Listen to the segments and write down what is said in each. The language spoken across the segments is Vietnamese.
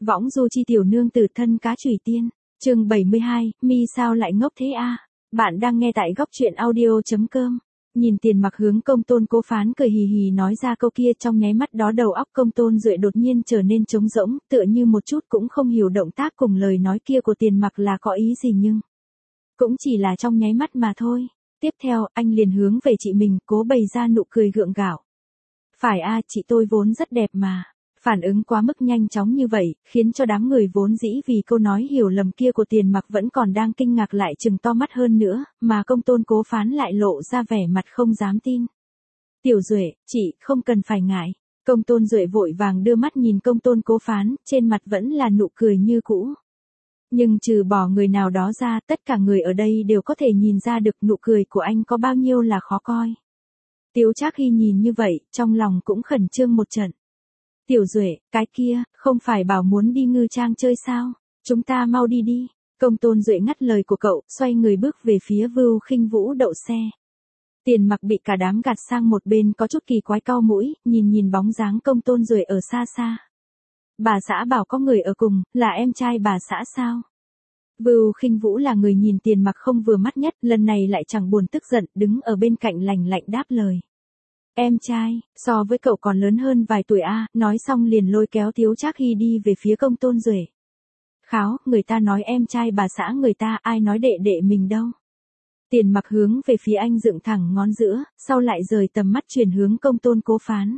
Võng du chi tiểu nương tử thân cá chủy tiên, chương 72, mi sao lại ngốc thế a? Bạn đang nghe tại góc truyện audio.com. Nhìn Tiền Mặc hướng Công Tôn Cố Phán cười hì hì nói ra câu kia, trong nháy mắt đó đầu óc Công Tôn Duệ đột nhiên trở nên trống rỗng, tựa như một chút cũng không hiểu động tác cùng lời nói kia của Tiền Mặc là có ý gì, nhưng cũng chỉ là trong nháy mắt mà thôi. Tiếp theo, anh liền hướng về chị mình, cố bày ra nụ cười gượng gạo. Phải a, chị tôi vốn rất đẹp mà. Phản ứng quá mức nhanh chóng như vậy, khiến cho đám người vốn dĩ vì câu nói hiểu lầm kia của Tiền Mặc vẫn còn đang kinh ngạc lại trừng to mắt hơn nữa, mà Công Tôn Cố Phán lại lộ ra vẻ mặt không dám tin. Tiểu Duệ, chị, không cần phải ngại. Công Tôn Duệ vội vàng đưa mắt nhìn Công Tôn Cố Phán, trên mặt vẫn là nụ cười như cũ. Nhưng trừ bỏ người nào đó ra, tất cả người ở đây đều có thể nhìn ra được nụ cười của anh có bao nhiêu là khó coi. Tiếu Trác Hy nhìn như vậy, trong lòng cũng khẩn trương một trận. Tiểu Duệ, cái kia, không phải bảo muốn đi ngư trang chơi sao? Chúng ta mau đi đi. Công Tôn Duệ ngắt lời của cậu, xoay người bước về phía Vưu Khinh Vũ đậu xe. Tiền Mặc bị cả đám gạt sang một bên, có chút kỳ quái cau mũi, nhìn bóng dáng Công Tôn Duệ ở xa xa. Bà xã bảo có người ở cùng, là em trai bà xã sao? Vưu Khinh Vũ là người nhìn Tiền Mặc không vừa mắt nhất, lần này lại chẳng buồn tức giận, đứng ở bên cạnh lành lạnh đáp lời. Em trai, so với cậu còn lớn hơn vài tuổi a, nói xong liền lôi kéo Tiếu Trác Hy đi về phía Công Tôn Duệ. Kháo, người ta nói em trai bà xã người ta, ai nói đệ đệ mình đâu. Tiền Mặc hướng về phía anh dựng thẳng ngón giữa, sau lại rời tầm mắt chuyển hướng Công Tôn Cố Phán.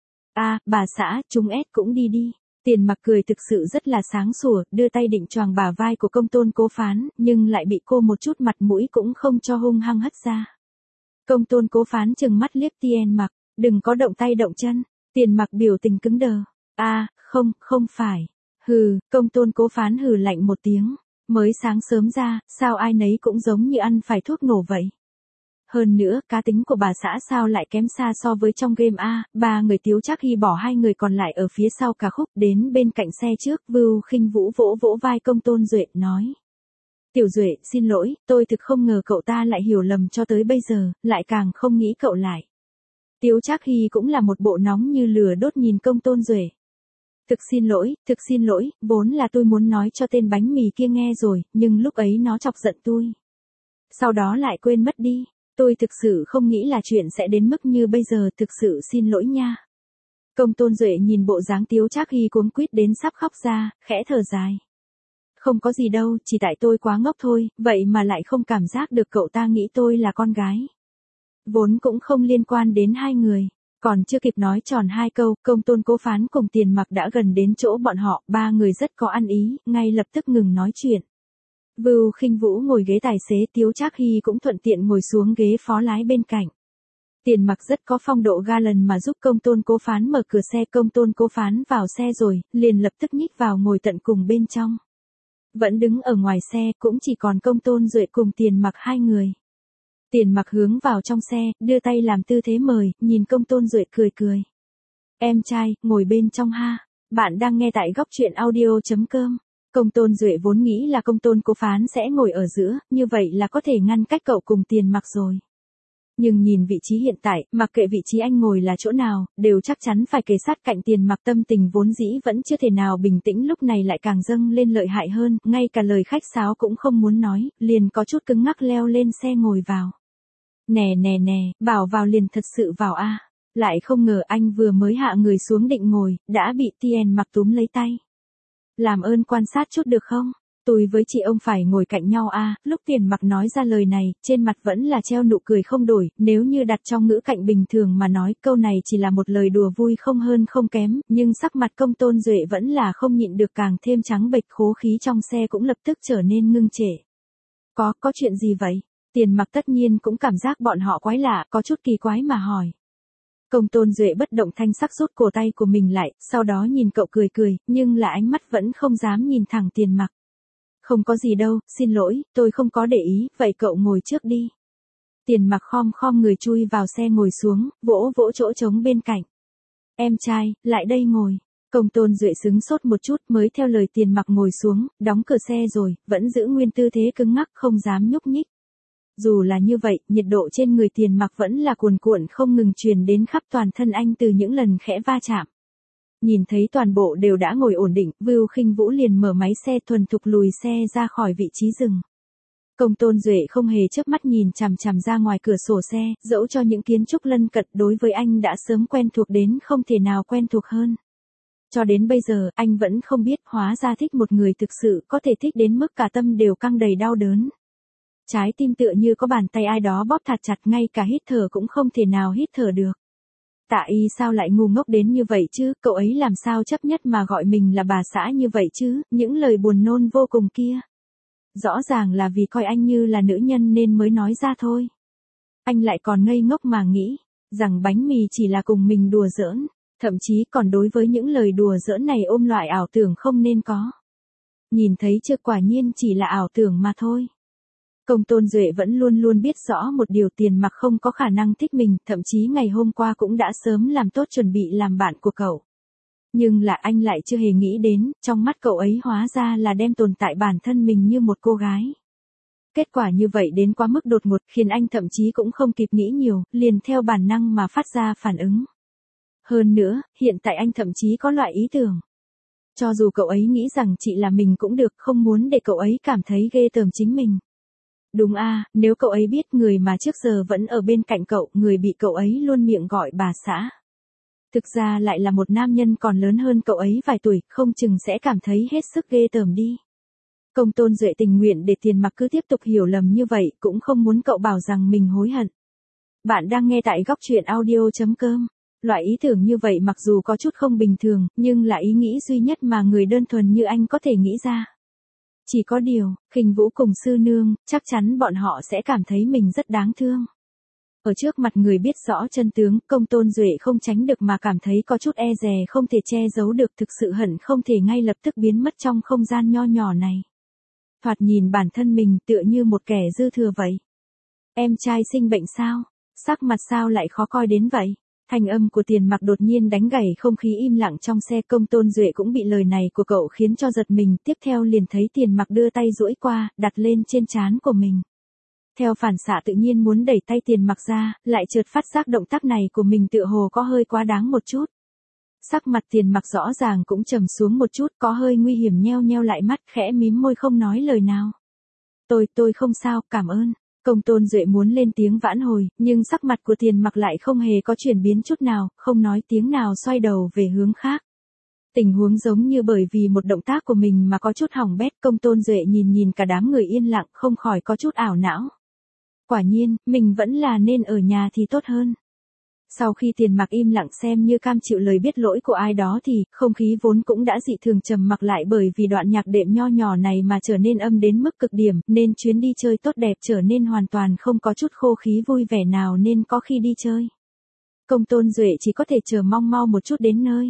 A, bà xã, chúng ép cũng đi đi. Tiền Mặc cười thực sự rất là sáng sủa, đưa tay định choàng bả vai của Công Tôn Cố Phán, nhưng lại bị cô một chút mặt mũi cũng không cho hung hăng hất ra. Công Tôn Cố Phán trừng mắt liếc Tiền Mặc, đừng có động tay động chân. Tiền Mặc biểu tình cứng đờ. A, không phải. Hừ, Công Tôn Cố Phán hừ lạnh một tiếng. Mới sáng sớm ra, sao ai nấy cũng giống như ăn phải thuốc nổ vậy. Hơn nữa, cá tính của bà xã sao lại kém xa so với trong game a? Ba người Tiếu Trác Hy bỏ hai người còn lại ở phía sau cả khúc, đến bên cạnh xe trước, Vưu Khinh Vũ vỗ vỗ vai Công Tôn Duệ, nói. Tiểu Duệ, xin lỗi, tôi thực không ngờ cậu ta lại hiểu lầm cho tới bây giờ, lại càng không nghĩ cậu lại. Tiếu Trác Hy cũng là một bộ nóng như lửa đốt nhìn Công Tôn Duệ. Thực xin lỗi, vốn là tôi muốn nói cho tên bánh mì kia nghe rồi, nhưng lúc ấy nó chọc giận tôi. Sau đó lại quên mất đi, tôi thực sự không nghĩ là chuyện sẽ đến mức như bây giờ, thực sự xin lỗi nha. Công Tôn Duệ nhìn bộ dáng Tiếu Trác Hy cuống quýt đến sắp khóc ra, khẽ thở dài. Không có gì đâu, chỉ tại tôi quá ngốc thôi, vậy mà lại không cảm giác được cậu ta nghĩ tôi là con gái. Vốn cũng không liên quan đến hai người. Còn chưa kịp nói tròn hai câu, Công Tôn Cố Phán cùng Tiền Mặc đã gần đến chỗ bọn họ, ba người rất có ăn ý, ngay lập tức ngừng nói chuyện. Vưu Khinh Vũ ngồi ghế tài xế, Tiếu Trác Hy cũng thuận tiện ngồi xuống ghế phó lái bên cạnh. Tiền Mặc rất có phong độ ga lần mà giúp Công Tôn Cố Phán mở cửa xe. Công Tôn Cố Phán vào xe rồi, liền lập tức nhích vào ngồi tận cùng bên trong. Vẫn đứng ở ngoài xe, cũng chỉ còn Công Tôn Duệ cùng Tiền Mặc hai người. Tiền Mặc hướng vào trong xe, đưa tay làm tư thế mời, nhìn Công Tôn Duệ cười cười. Em trai, ngồi bên trong ha. Bạn đang nghe tại góc truyện audio.com. Công Tôn Duệ vốn nghĩ là Công Tôn Cố Phán sẽ ngồi ở giữa, như vậy là có thể ngăn cách cậu cùng Tiền Mặc rồi. Nhưng nhìn vị trí hiện tại, mặc kệ vị trí anh ngồi là chỗ nào, đều chắc chắn phải kề sát cạnh Tiền Mặc. Tâm tình vốn dĩ vẫn chưa thể nào bình tĩnh lúc này lại càng dâng lên lợi hại hơn, ngay cả lời khách sáo cũng không muốn nói, liền có chút cứng ngắc leo lên xe ngồi vào. Nè, bảo vào liền thật sự vào a. Lại không ngờ anh vừa mới hạ người xuống định ngồi, đã bị Tiền Mặc túm lấy tay. Làm ơn quan sát chút được không? Tôi với chị ông phải ngồi cạnh nhau a. Lúc Tiền Mặc nói ra lời này, trên mặt vẫn là treo nụ cười không đổi, nếu như đặt trong ngữ cảnh bình thường mà nói, câu này chỉ là một lời đùa vui không hơn không kém, nhưng sắc mặt Công Tôn Duệ vẫn là không nhịn được, càng thêm trắng bệch, khố khí trong xe cũng lập tức trở nên ngưng trệ. Có chuyện gì vậy? Tiền Mặc tất nhiên cũng cảm giác bọn họ quái lạ, có chút kỳ quái mà hỏi. Công Tôn Duệ bất động thanh sắc rút cổ tay của mình lại, sau đó nhìn cậu cười, nhưng là ánh mắt vẫn không dám nhìn thẳng Tiền Mặc. Không có gì đâu, xin lỗi, tôi không có để ý, vậy cậu ngồi trước đi. Tiền Mặc khom người chui vào xe ngồi xuống, vỗ chỗ trống bên cạnh. Em trai, lại đây ngồi. Công Tôn Duệ sững sốt một chút mới theo lời Tiền Mặc ngồi xuống, đóng cửa xe rồi, vẫn giữ nguyên tư thế cứng ngắc không dám nhúc nhích. Dù là như vậy, nhiệt độ trên người Tiền Mặc vẫn là cuồn cuộn không ngừng truyền đến khắp toàn thân anh từ những lần khẽ va chạm. Nhìn thấy toàn bộ đều đã ngồi ổn định, Vưu Khinh Vũ liền mở máy xe thuần thục lùi xe ra khỏi vị trí dừng. Công Tôn Duệ không hề chớp mắt nhìn chằm chằm ra ngoài cửa sổ xe, dẫu cho những kiến trúc lân cận đối với anh đã sớm quen thuộc đến không thể nào quen thuộc hơn. Cho đến bây giờ, anh vẫn không biết hóa ra thích một người thực sự có thể thích đến mức cả tâm đều căng đầy đau đớn. Trái tim tựa như có bàn tay ai đó bóp thật chặt, ngay cả hít thở cũng không thể nào hít thở được. Tạ Y sao lại ngu ngốc đến như vậy chứ, cậu ấy làm sao chấp nhất mà gọi mình là bà xã như vậy chứ, những lời buồn nôn vô cùng kia. Rõ ràng là vì coi anh như là nữ nhân nên mới nói ra thôi. Anh lại còn ngây ngốc mà nghĩ rằng bánh mì chỉ là cùng mình đùa giỡn, thậm chí còn đối với những lời đùa giỡn này ôm loại ảo tưởng không nên có. Nhìn thấy chưa, quả nhiên chỉ là ảo tưởng mà thôi. Công Tôn Duệ vẫn luôn luôn biết rõ một điều, Tiền Mặc không có khả năng thích mình, thậm chí ngày hôm qua cũng đã sớm làm tốt chuẩn bị làm bạn của cậu. Nhưng là anh lại chưa hề nghĩ đến, trong mắt cậu ấy hóa ra là đem tồn tại bản thân mình như một cô gái. Kết quả như vậy đến quá mức đột ngột, khiến anh thậm chí cũng không kịp nghĩ nhiều, liền theo bản năng mà phát ra phản ứng. Hơn nữa, hiện tại anh thậm chí có loại ý tưởng. Cho dù cậu ấy nghĩ rằng chị là mình cũng được, không muốn để cậu ấy cảm thấy ghê tởm chính mình. Đúng a, nếu cậu ấy biết người mà trước giờ vẫn ở bên cạnh cậu, người bị cậu ấy luôn miệng gọi bà xã, thực ra lại là một nam nhân còn lớn hơn cậu ấy vài tuổi, không chừng sẽ cảm thấy hết sức ghê tởm đi. Công Tôn Duệ tình nguyện để Tiền Mặc cứ tiếp tục hiểu lầm như vậy, cũng không muốn cậu bảo rằng mình hối hận. Bạn đang nghe tại góc truyện audio.com. Loại ý tưởng như vậy mặc dù có chút không bình thường, nhưng là ý nghĩ duy nhất mà người đơn thuần như anh có thể nghĩ ra. Chỉ có điều, Khinh Vũ cùng sư nương, chắc chắn bọn họ sẽ cảm thấy mình rất đáng thương. Ở trước mặt người biết rõ chân tướng, Công Tôn Duệ không tránh được mà cảm thấy có chút e dè, không thể che giấu được, thực sự hận không thể ngay lập tức biến mất trong không gian nho nhỏ này. Thoạt nhìn bản thân mình tựa như một kẻ dư thừa vậy. Em trai sinh bệnh sao? Sắc mặt sao lại khó coi đến vậy? Thanh âm của Tiền Mặc đột nhiên đánh gãy không khí im lặng trong xe. Công Tôn Duệ cũng bị lời này của cậu khiến cho giật mình, tiếp theo liền thấy Tiền Mặc đưa tay duỗi qua, đặt lên trên trán của mình. Theo phản xạ tự nhiên muốn đẩy tay Tiền Mặc ra, lại chợt phát giác động tác này của mình tựa hồ có hơi quá đáng một chút. Sắc mặt Tiền Mặc rõ ràng cũng trầm xuống một chút, có hơi nguy hiểm, nheo nheo lại mắt, khẽ mím môi không nói lời nào. Tôi không sao, cảm ơn. Công Tôn Duệ muốn lên tiếng vãn hồi, nhưng sắc mặt của Tiền Mặc lại không hề có chuyển biến chút nào, không nói tiếng nào, xoay đầu về hướng khác. Tình huống giống như bởi vì một động tác của mình mà có chút hỏng bét. Công Tôn Duệ nhìn cả đám người yên lặng, không khỏi có chút ảo não. Quả nhiên, mình vẫn là nên ở nhà thì tốt hơn. Sau khi Tiền Mặc im lặng xem như cam chịu lời biết lỗi của ai đó thì, không khí vốn cũng đã dị thường trầm mặc lại bởi vì đoạn nhạc đệm nho nhỏ này mà trở nên âm đến mức cực điểm, nên chuyến đi chơi tốt đẹp trở nên hoàn toàn không có chút khô khí vui vẻ nào nên có khi đi chơi. Công Tôn Duệ chỉ có thể chờ mong mau một chút đến nơi.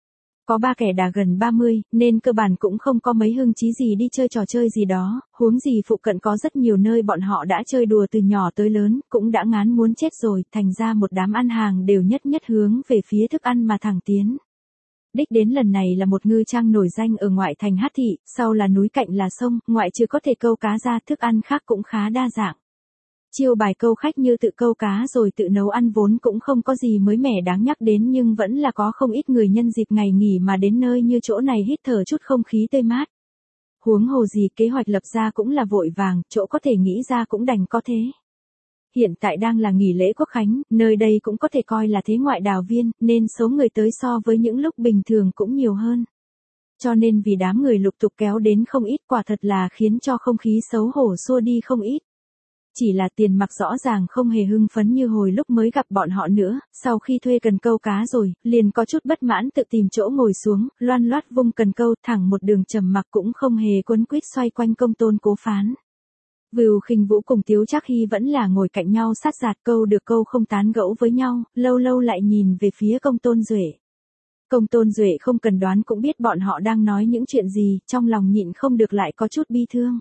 Có ba kẻ đã gần 30, nên cơ bản cũng không có mấy hứng chí gì đi chơi trò chơi gì đó, huống gì phụ cận có rất nhiều nơi bọn họ đã chơi đùa từ nhỏ tới lớn, cũng đã ngán muốn chết rồi, thành ra một đám ăn hàng đều nhất hướng về phía thức ăn mà thẳng tiến. Đích đến lần này là một ngư trang nổi danh ở ngoại thành Hát Thị, sau là núi cạnh là sông, ngoại trừ có thể câu cá ra, thức ăn khác cũng khá đa dạng. Chiêu bài câu khách như tự câu cá rồi tự nấu ăn vốn cũng không có gì mới mẻ đáng nhắc đến, nhưng vẫn là có không ít người nhân dịp ngày nghỉ mà đến nơi như chỗ này hít thở chút không khí tươi mát. Huống hồ gì kế hoạch lập ra cũng là vội vàng, chỗ có thể nghĩ ra cũng đành có thế. Hiện tại đang là nghỉ lễ Quốc Khánh, nơi đây cũng có thể coi là thế ngoại đào viên, nên số người tới so với những lúc bình thường cũng nhiều hơn. Cho nên vì đám người lục tục kéo đến không ít, quả thật là khiến cho không khí xấu hổ xua đi không ít. Chỉ là Tiền Mặc rõ ràng không hề hưng phấn như hồi lúc mới gặp bọn họ nữa, sau khi thuê cần câu cá rồi, liền có chút bất mãn tự tìm chỗ ngồi xuống, loan loát vung cần câu thẳng một đường trầm mặc cũng không hề quấn quýt xoay quanh Công Tôn Cố Phán. Vưu Khinh Vũ cùng Tiếu Trác Hy vẫn là ngồi cạnh nhau sát giạt, câu được câu không tán gẫu với nhau, lâu lâu lại nhìn về phía Công Tôn Duệ. Công Tôn Duệ không cần đoán cũng biết bọn họ đang nói những chuyện gì, trong lòng nhịn không được lại có chút bi thương.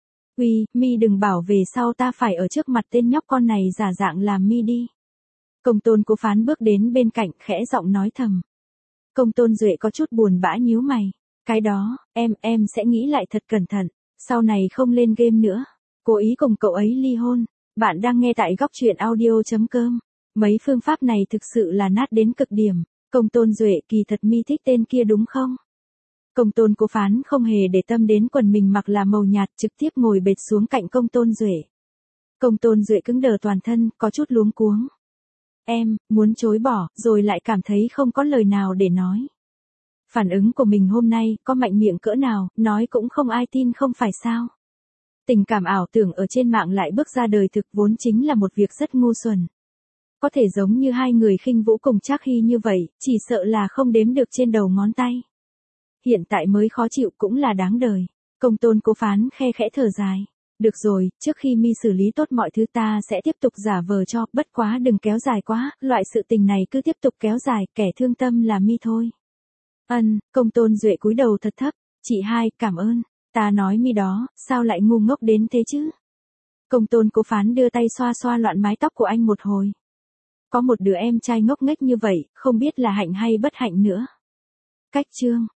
Uy, mi đừng bảo về sau ta phải ở trước mặt tên nhóc con này giả dạng làm mi đi. Công Tôn Cố Phán bước đến bên cạnh, khẽ giọng nói thầm. Công Tôn Duệ có chút buồn bã nhíu mày. Cái đó, em sẽ nghĩ lại thật cẩn thận, sau này không lên game nữa. Cố ý cùng cậu ấy ly hôn. Bạn đang nghe tại góc truyện audio.com. Mấy phương pháp này thực sự là nát đến cực điểm. Công Tôn Duệ, kỳ thật mi thích tên kia đúng không? Công Tôn Cố Phán không hề để tâm đến quần mình mặc là màu nhạt, trực tiếp ngồi bệt xuống cạnh Công Tôn Duệ. Công Tôn Duệ cứng đờ toàn thân, có chút luống cuống. Em, muốn chối bỏ, rồi lại cảm thấy không có lời nào để nói. Phản ứng của mình hôm nay, có mạnh miệng cỡ nào, nói cũng không ai tin không phải sao. Tình cảm ảo tưởng ở trên mạng lại bước ra đời thực vốn chính là một việc rất ngu xuẩn. Có thể giống như hai người khinh vũ cùng Trác Hy như vậy, chỉ sợ là không đếm được trên đầu ngón tay. Hiện tại mới khó chịu cũng là đáng đời. Công Tôn Cố Phán khe khẽ thở dài. Được rồi, trước khi mi xử lý tốt mọi thứ ta sẽ tiếp tục giả vờ cho, bất quá đừng kéo dài quá, loại sự tình này cứ tiếp tục kéo dài, kẻ thương tâm là mi thôi. Công Tôn Duệ cúi đầu thật thấp, chị hai, cảm ơn, ta nói mi đó, sao lại ngu ngốc đến thế chứ? Công Tôn Cố Phán đưa tay xoa xoa loạn mái tóc của anh một hồi. Có một đứa em trai ngốc nghếch như vậy, không biết là hạnh hay bất hạnh nữa. Cách chương